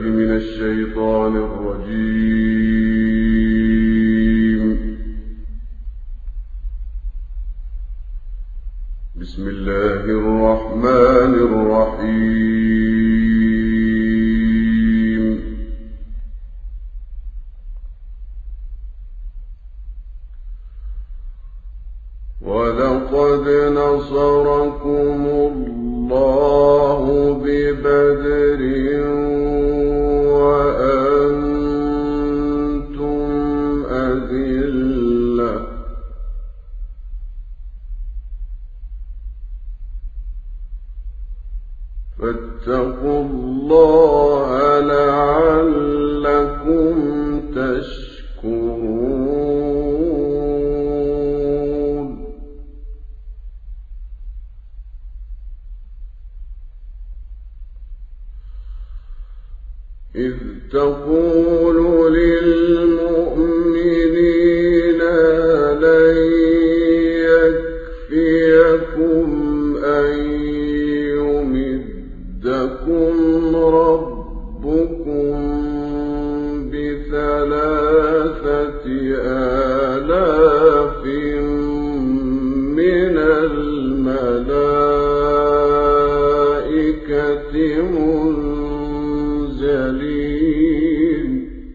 من الشيطان الرجيم. بسم الله الرحمن الرحيم. ولقد نصركم الله ببدر وأنتم أذلة فاتقوا الله لعلكم تشكرون. إذ تقول للمؤمنين لن يكفيكم أن يمدكم ربكم ب3,000 من الملائكة منزلين.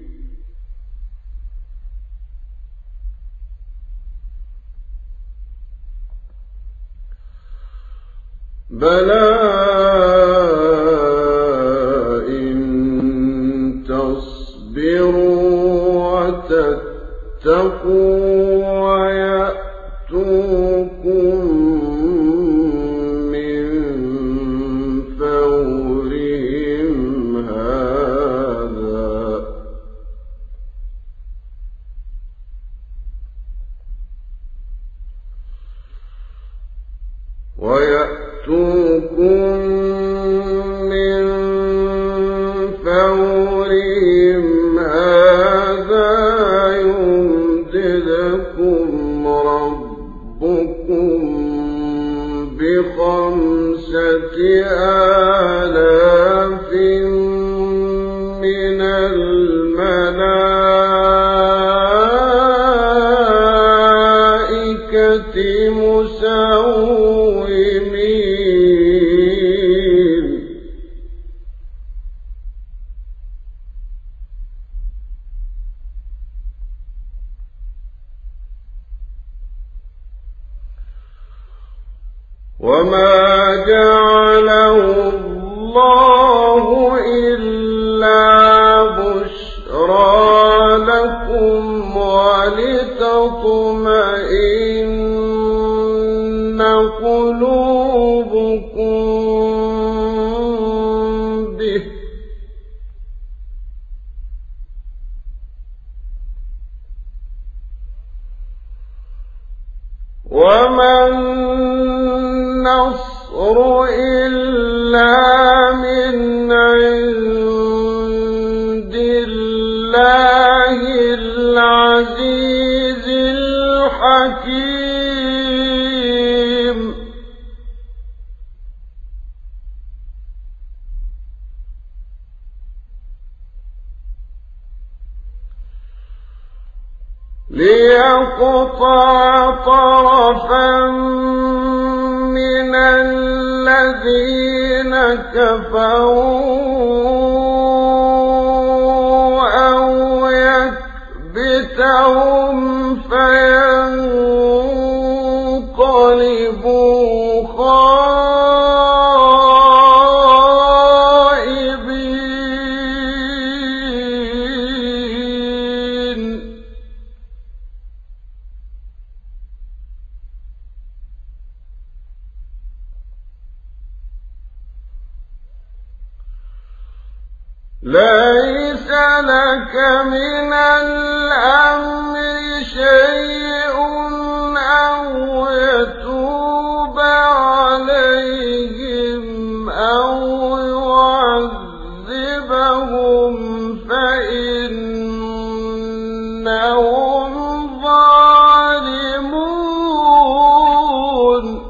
بلى إن تصبروا وتتقوا ويأتوكم من فورهم هذا يمددكم ربكم ب5,000 من الملائكة مسومين. وما جعله الله إلا بشرى لكم ولتطمئن قلوبكم به وما النصر إلا من عند الله العزيز الحكيم. ليقطع طرفا من الذين كفروا أو يكبتهم فينقلبوا خائبين. ليس لك من الأمر شيء أو يتوب عليهم أو يعذبهم فإنهم ظالمون.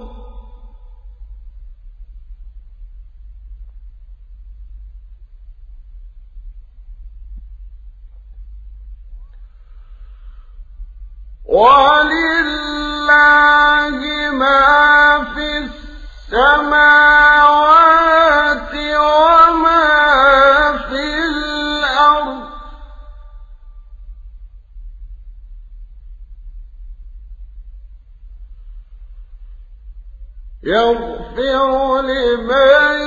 وَلِلَّهِ مَا فِي السَّمَاوَاتِ وَمَا فِي الْأَرْضِ ۚ يَغْفِرُ لِمَن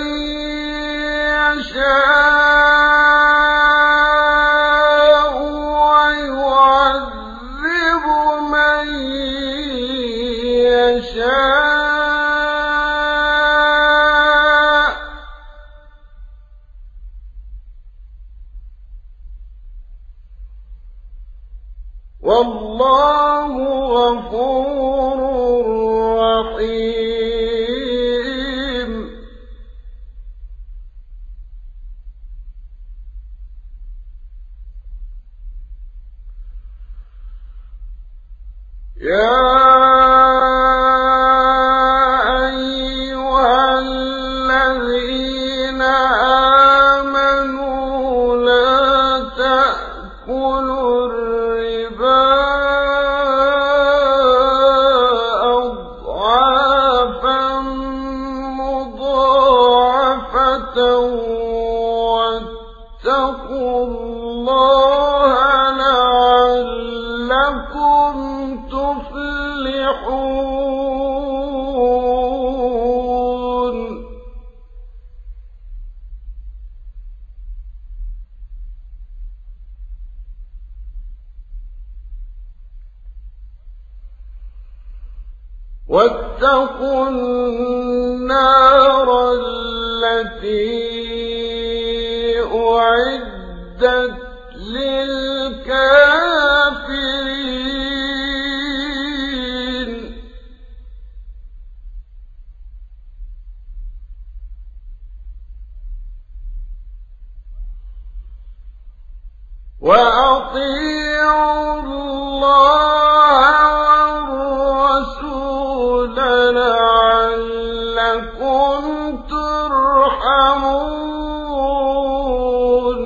يَشَاءُ وَيُعَذِّبُ مَن يَشَاءُ ۚ وَاللَّهُ غَفُورٌ رَّحِيمٌ. يَا أَيُّهَا الَّذِينَ آمَنُوا لَا تَأْكُلُوا الرِّبَا أَضْعَافًا مُّضَاعَفَةً وَاتَّقُوا اللَّهَ لَعَلَّكُمْ تُفْلِحُونَ. وَاتَّقُوا النَّارَ الَّتِي أُعِدَّتْ لِلْكَافِرِينَ. وَأَطِيعُوا اللَّهَ وَالرَّسُولَ لَعَلَّكُمْ تُرْحَمُونَ.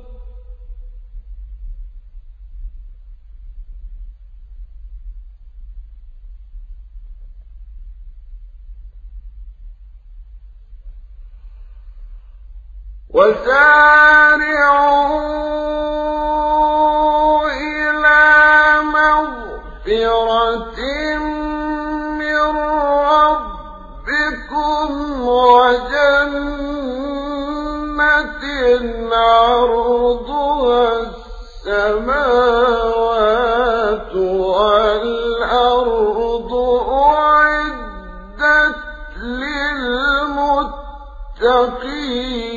وَسَارِعُوا إِلَىٰ مَغْفِرَةٍ مِّن رَّبِّكُمْ وَجَنَّةٍ عَرْضُهَا السَّمَاوَاتُ وَالْأَرْضُ أُعِدَّتْ لِلْمُتَّقِينَ.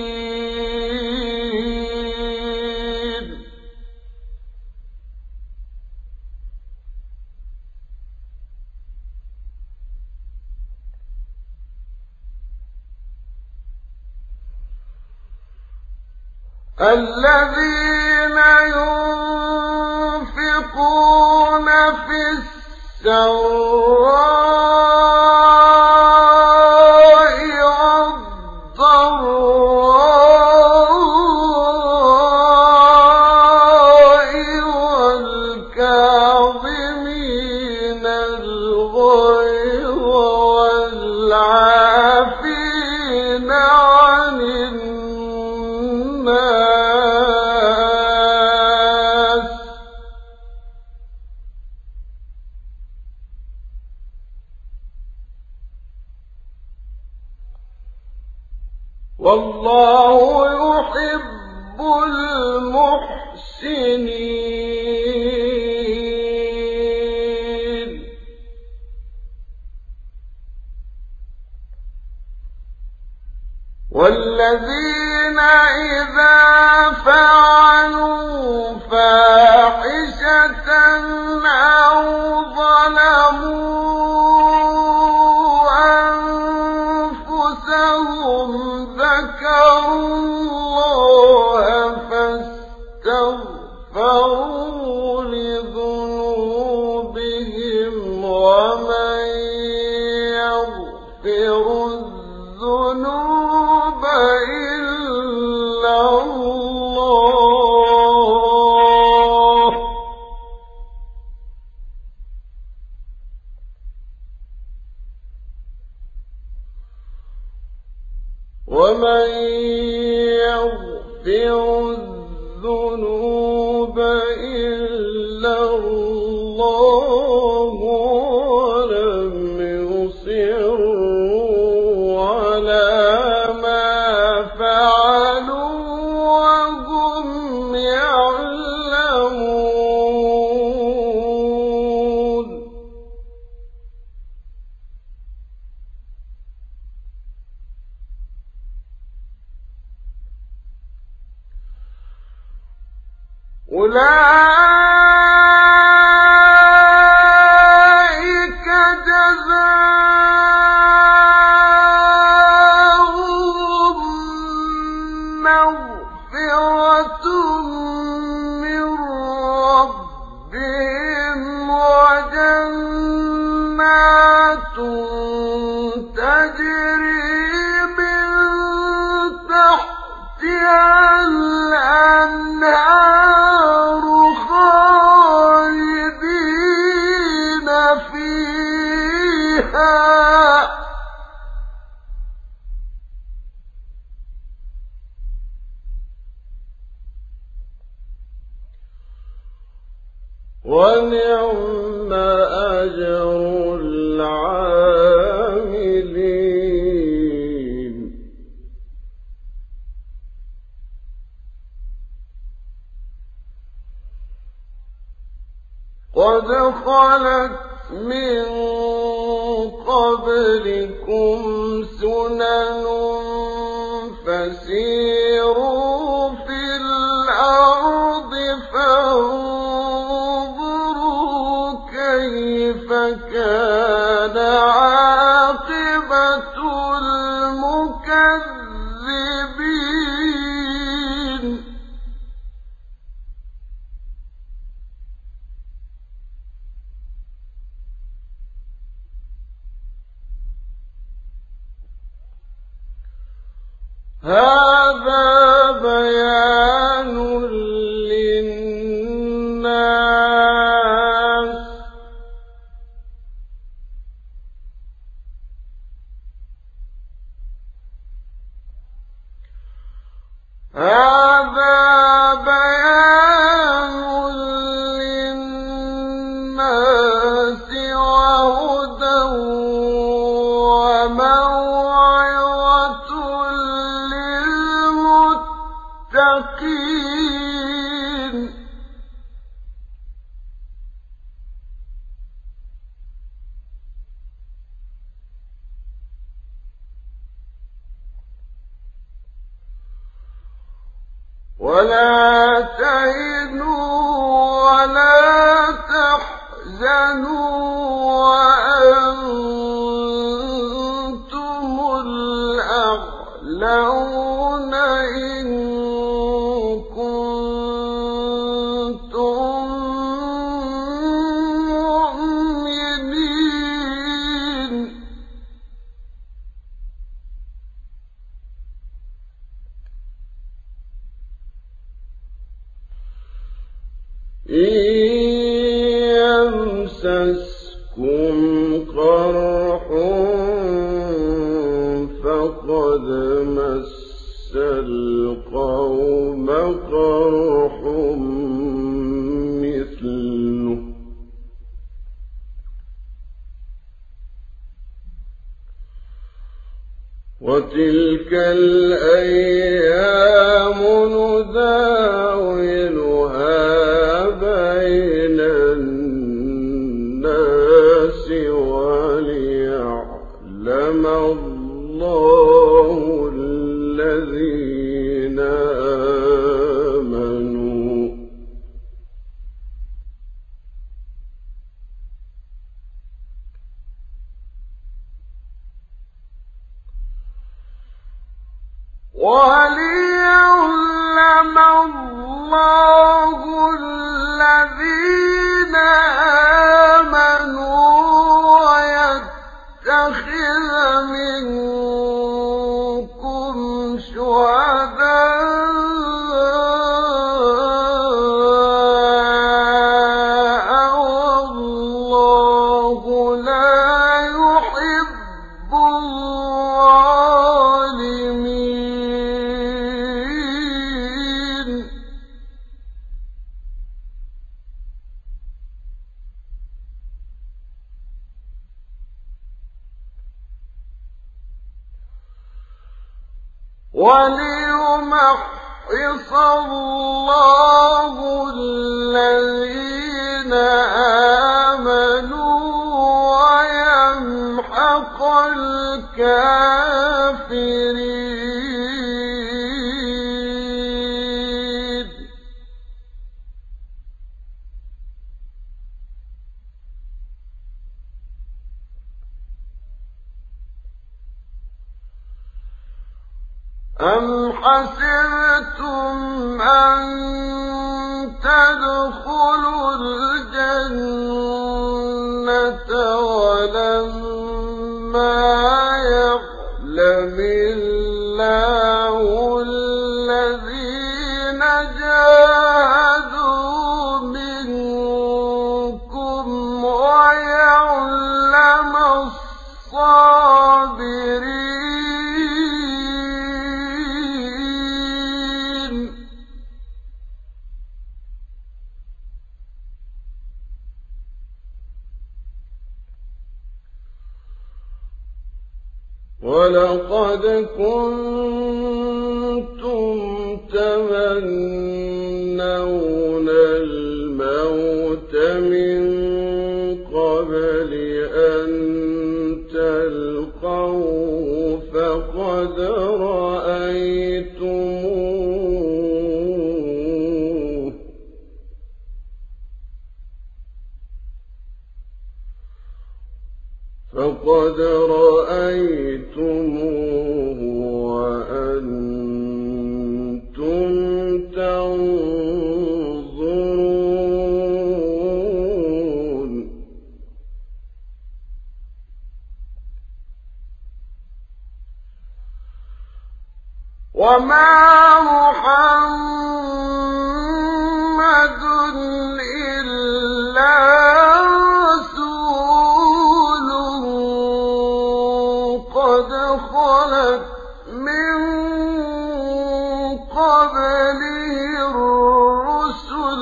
الَّذِينَ يُنفِقُونَ فِي السَّرَّاءِ وَالضَّرَّاءِ وَالْكَاظِمِينَ الْغَيْظَ وَالْعَافِينَ عَنِ النَّاسِ ۗ وَاللَّهُ يُحِبُّ الْمُحْسِنِينَ. وَالَّذِينَ إِذَا فَعَلُوا فَاحِشَةً أَوْ ظَلَمُوا أَنفُسَهُمْ ذَكَرُوا اللَّهَ فَاسْتَغْفَرُوا لِذُنُوبِهِمْ وَمَن يَغْفِرُ الذُّنُوبَ إِلَّا اللَّهُ يغفر الذنوب إلا الله ولم يصروا على ما فعلوا وهم يعلمون. أولئك جزاؤهم مغفرة من ربهم وجنات تجري من تحتها الأنهار خالدين فيها ونعم أجر العاملين. قد خلت من قبلكم سنن فسيروا في الأرض فانظروا كيف كان عاقبة المكذبين. هذا بيان للناس وهدى وموعظة للمتقين. ولا تهنوا ولا تحزنوا وأنتم الأعلون إن كنتم مؤمنين. إن يمسسكم قرح فقد مس القوم قرح مثله وتلك الأيام نداولها بين الناس وليمحص الله الذين آمنوا ويمحق الكافرين. أم حسبتم أن تدخلوا الجنة ولما يعلم الله الذين جاهدوا منكم ويعلم الصابرين. ولقد كنتم تمنون الموت من قبل أن تلقوه فقد رأيتموه وأنتم تنظرون. وما محمد إلا رسول قد خلت من قبله الرسل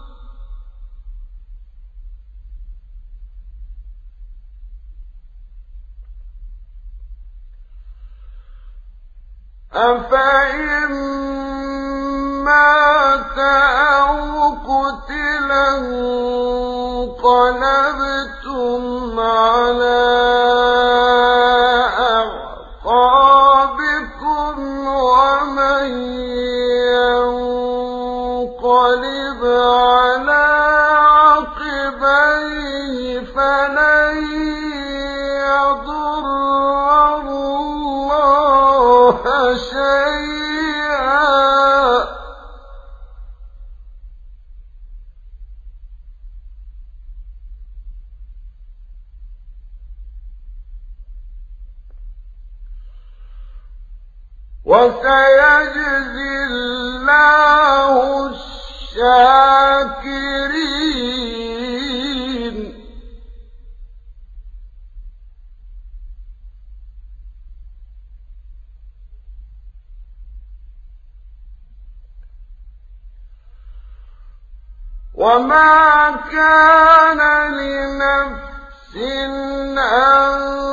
أفإن مات أو قتلا انقلبتم على أعقابكم ومن ينقلب على عقبيه فلن يضر الله شيئا وسيجزي الله الشاكرين. وما كان لنفس أن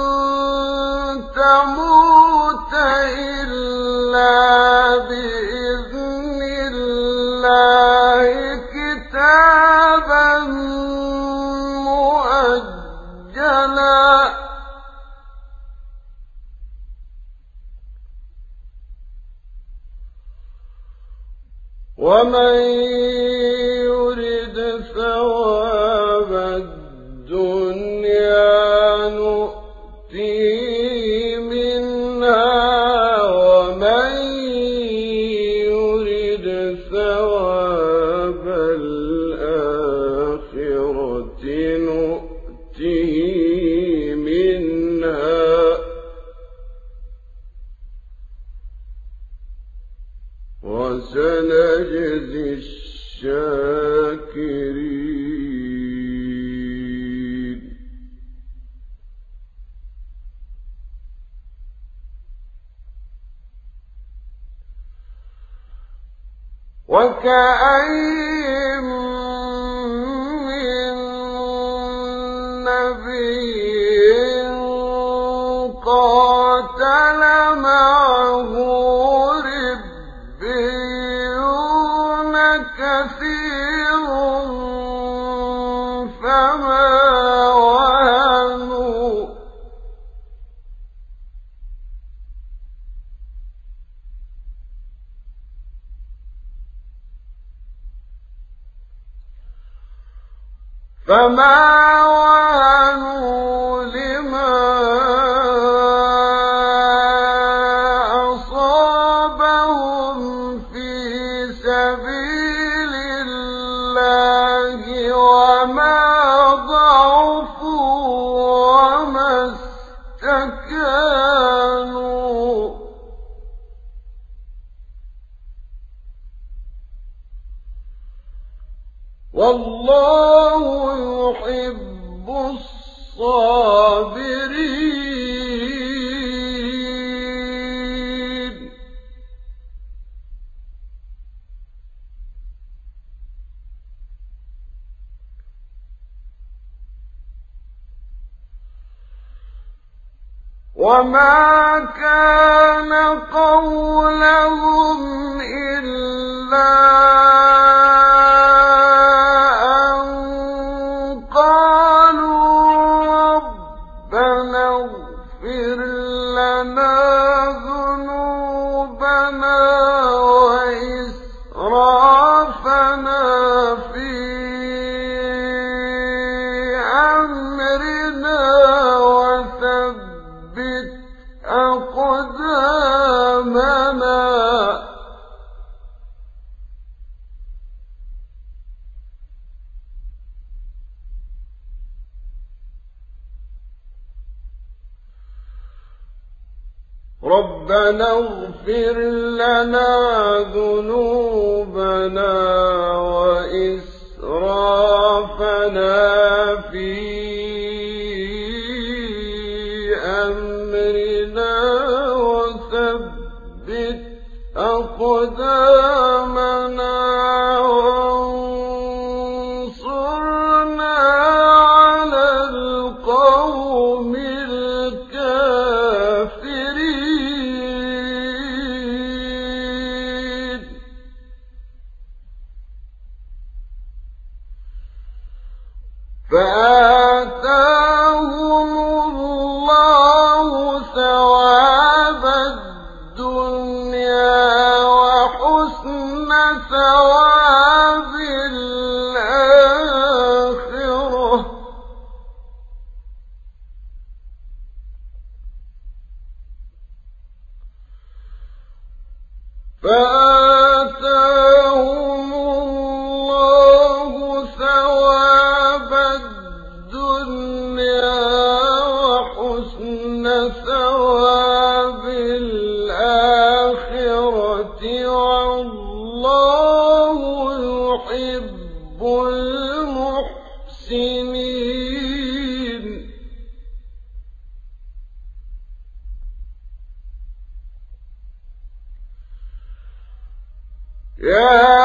تموت إلا بإذن الله كتابا مؤجلا. ومن يرد ثواب الدنيا نؤتيه منها ومن يرد ثواب الآخرة نؤتيه منها وسنجزي الشاكرين. وكأين من نبي قاتل معه كثير فما وهنوا لما أصابهم في سبيل الله وما ضعفوا وما استكانوا والله يحب الصابرين وما كان قولهم إلا ربنا اغفر لنا ذنوبنا وإسرافنا في أمرنا وثبت أقدامنا وانصرنا على القوم فآتاهم الله ثواب الدنيا وحسن ثواب الآخرة فآتاهم الله ثواب الدنيا وحسن ثواب الآخرة والله يحب المحسنين يا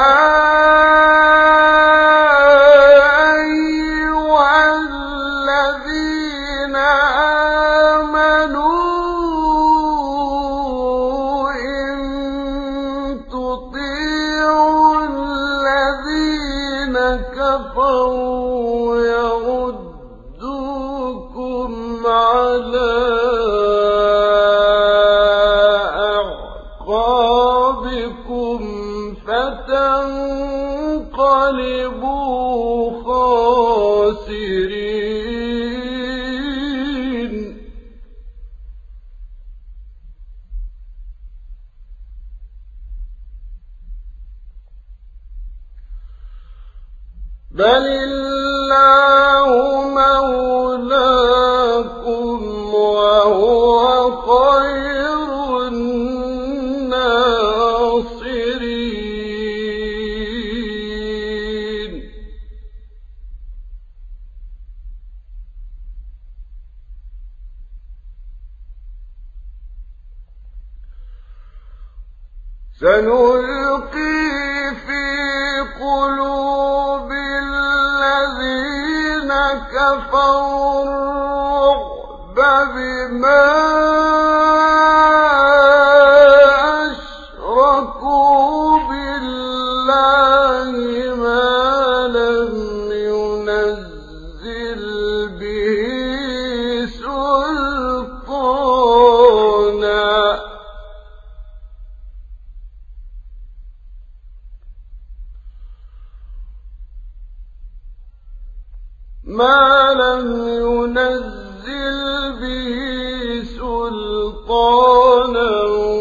كفروا يردوكم على أعقابكم فتنقلبوا خاسرين بل الله مولاكم وهو خير الناصرين سنلقي في قلوب الذين كفروا الرعب بما أشركوا بالله ما لم ينزل به سلطانا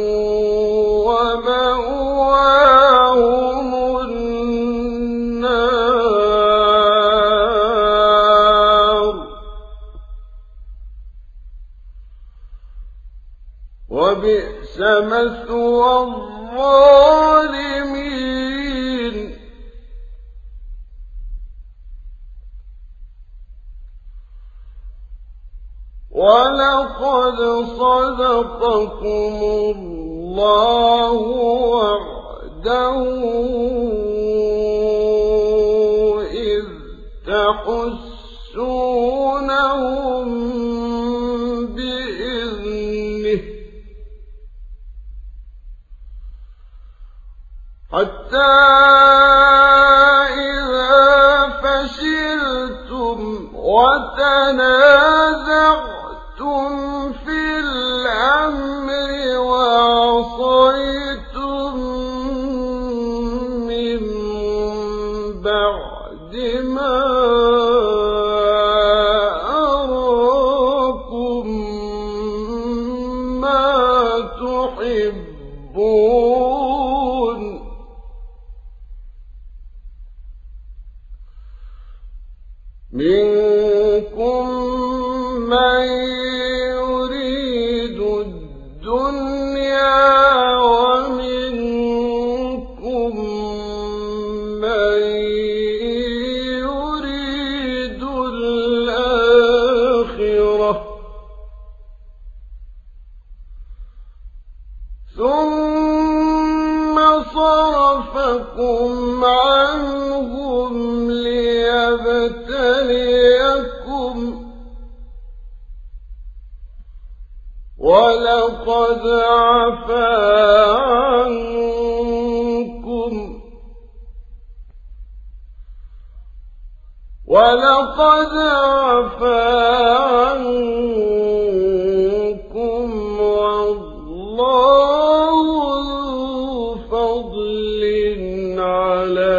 ومأواهم النار وبئس مثوى الظالمين ولقد صدقكم الله وعده إذ تحسونهم بإذنه حتى إذا فشلتم وتنازعتم في الأمر وعصيتم من بعد ما أراكم ما تحبون منكم من يريد الدنيا ومنكم من يريد الآخرة ثم صرفكم عنهم ليبتليكم ولقد عفا عنكم والله ذو فضل على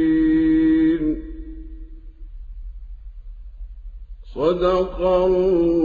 المؤمنين صدق الله